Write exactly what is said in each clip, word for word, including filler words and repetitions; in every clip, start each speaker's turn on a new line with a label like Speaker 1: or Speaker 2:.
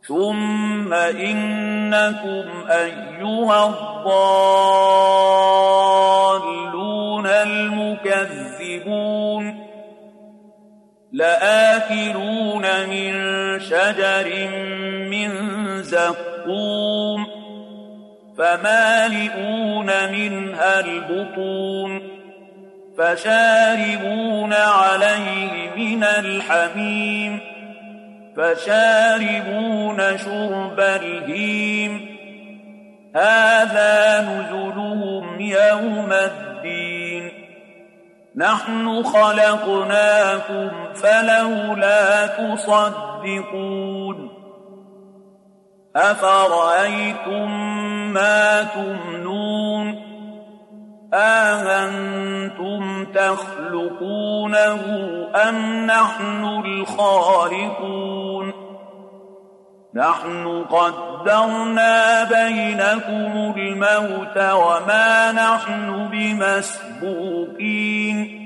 Speaker 1: ثم إنكم أيها الضالون المكذبون لآكلون من شجر من زقوم فمالئون منها البطون فشاربون عليه من الحميم فشاربون شرب الهيم هذا نزلهم يوم الدين نحن خلقناكم فلولا تصدقون أفرأيتم ما تمنون أأنتم تخلقونه أم نحن الخالقون نحن قدرنا بينكم الموت وما نحن بمسبوقين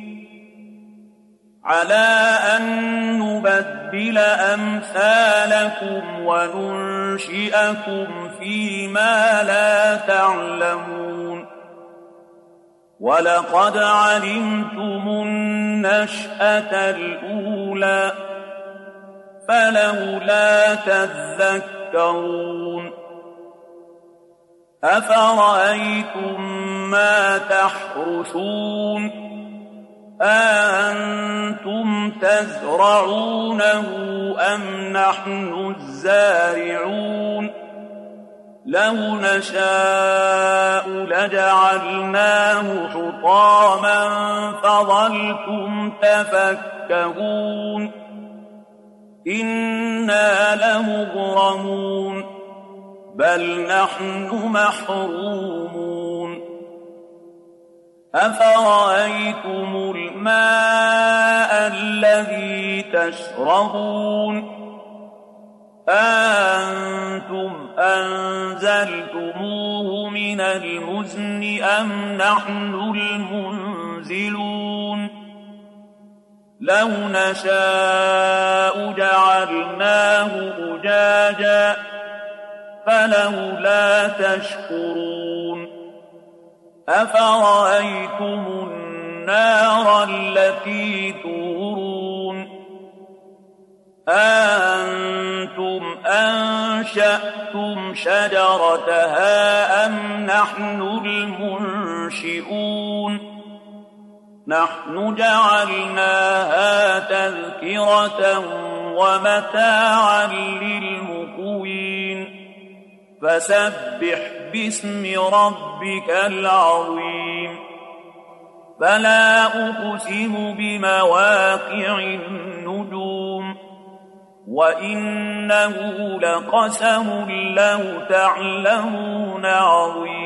Speaker 1: على أن نبدل أمثالكم وننشئكم فيما لا تعلمون ولقد علمتم النشأة الأولى فلولا تذكرون أفرأيتم ما تحرثون أأنتم تزرعونه أم نحن الزارعون لو نشاء لجعلناه حطاما فظلتم تفكهون إنا لمغرمون بل نحن محرومون أفرأيتم الماء الذي تشربون أأنتم أنزلتموه من المزن أم نحن المنزلون لو نشاء جعلناه أجاجا فلولا تشكرون أفرأيتم النار التي تورون أأنتم أنشأتم شجرتها أم نحن المنشئون نحن جعلناها تذكرة ومتاعا للمقوين فسبح باسم ربك العظيم فلا أقسم بمواقع النجوم وإنه لقسم لو تعلمون عظيم